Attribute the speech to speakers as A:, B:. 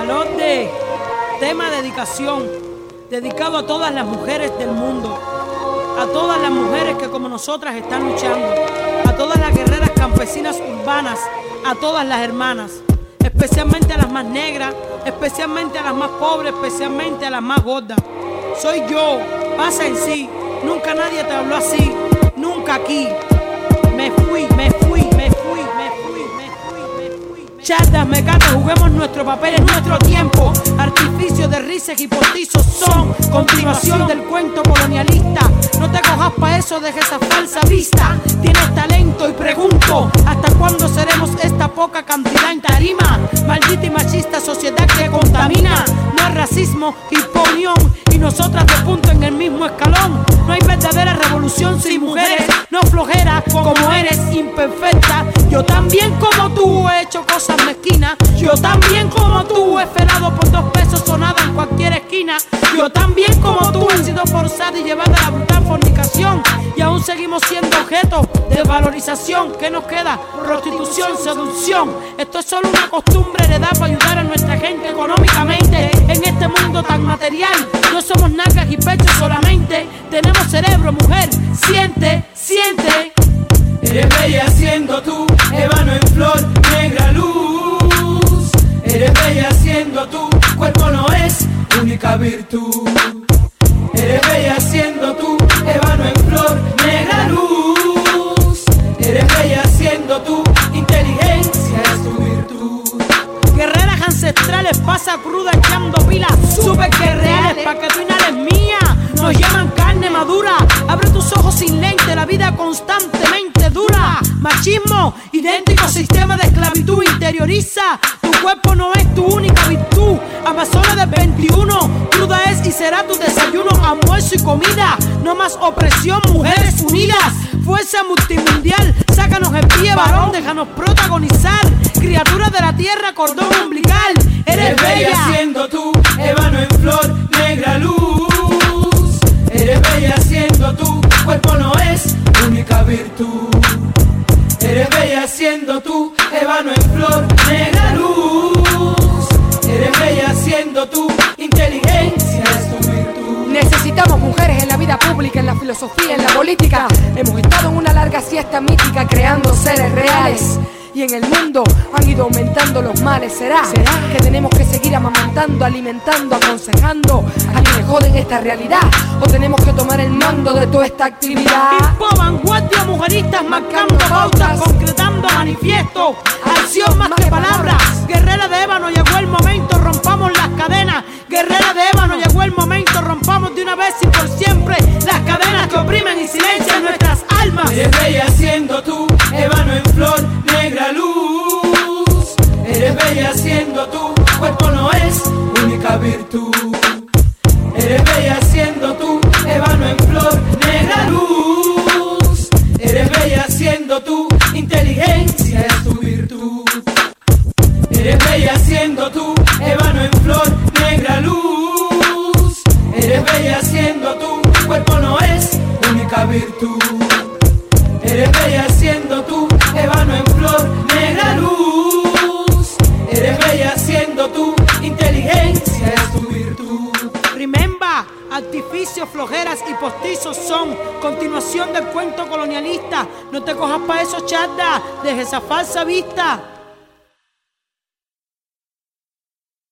A: Salode, tema dedicación, dedicado a todas las mujeres del mundo, a todas las mujeres que como nosotras están luchando, a todas las guerreras campesinas urbanas, a todas las hermanas, especialmente a las más negras, especialmente a las más pobres, especialmente a las más gordas. Soy yo, pasa en sí, nunca nadie te habló así, nunca aquí. Me fui. Chatas, mecatas, juguemos nuestro papel en nuestro tiempo. Artificios de risas y postizos son continuación del cuento colonialista. No te cojas pa' eso, deja esa falsa vista. Tienes talento y pregunto, ¿hasta cuándo seremos esta poca cantidad en tarima? Maldita y machista sociedad que contamina. No es racismo, imponión, y nosotras de punto en el mismo escalón. No hay verdadera revolución sin mujeres, no flojera como eres imperfecta. Yo también como tú he hecho cosas mezquinas. Yo también como tú he felado por 2 pesos sonada en cualquier esquina. Yo también como tú he sido forzada y llevada a la brutal fornicación. Y aún seguimos siendo objeto de valorización. ¿Qué nos queda? Prostitución, seducción. Esto es solo una costumbre heredada para ayudar a nuestra gente económicamente. En este mundo tan material no somos nalgas y pechos solamente. Tenemos cerebro, mujer, siente, siente.
B: Eres bella siendo tú, ébano en flor, negra luz. Eres bella siendo tú, cuerpo no es única virtud. Eres bella siendo tú, ébano en flor, negra luz. Eres bella siendo tú, inteligencia es tu virtud.
A: Guerreras ancestrales, pasa cruda echando pilas, super guerreales pa' que tú inhales mía. Nos llaman carne madura, abre tus ojos sin lente, la vida constantemente dura. Machismo, idéntico sistema de esclavitud, interioriza. Tu cuerpo no es tu única virtud. Amazona del 21, cruda es y será tu desayuno, almuerzo y comida. No más opresión, mujeres unidas. Fuerza multimundial, sácanos el pie varón, déjanos protagonizar. Criaturas de la tierra, cordón umbilical. Eres bella
B: siendo tú, ébano en flor, negra luz. Eres bella siendo tú, cuerpo no es única virtud. Eres bella siendo tú, ébano en flor, negra luz. Eres bella siendo tú, inteligencia es tu virtud.
C: Necesitamos mujeres en la vida pública, en la filosofía, en la política. Hemos estado en una larga siesta mítica creando seres reales. Y en el mundo han ido aumentando los males. ¿Será que tenemos que seguir amamantando, alimentando, aconsejando a quienes joden esta realidad? ¿O tenemos que tomar el mando de toda esta actividad?
A: Tipo vanguardia, mujeristas marcando pautas, concretando manifiestos, acción más que palabras. Guerrera de ébano, llegó el momento, rompamos las cadenas. Guerrera de ébano, llegó el momento, rompamos de una vez y por siempre las cadenas que oprimen y silencian nuestras almas.
B: Eres bella siendo tú, ébano en flor, negra luz. Eres bella siendo tú, cuerpo no es única virtud. Eres bella siendo tú, ébano en flor, negra luz. Eres bella siendo tú, inteligencia es tu virtud. Eres bella siendo tú, ébano en flor, negra luz. Eres bella siendo tú, cuerpo no es única virtud. Eres bella siendo tú, ébano en flor, negra luz. Eres bella siendo tú, inteligencia es tu virtud.
A: Remember, artificios, flojeras y postizos son continuación del cuento colonialista. No te cojas pa' eso, chata, deja esa falsa vista.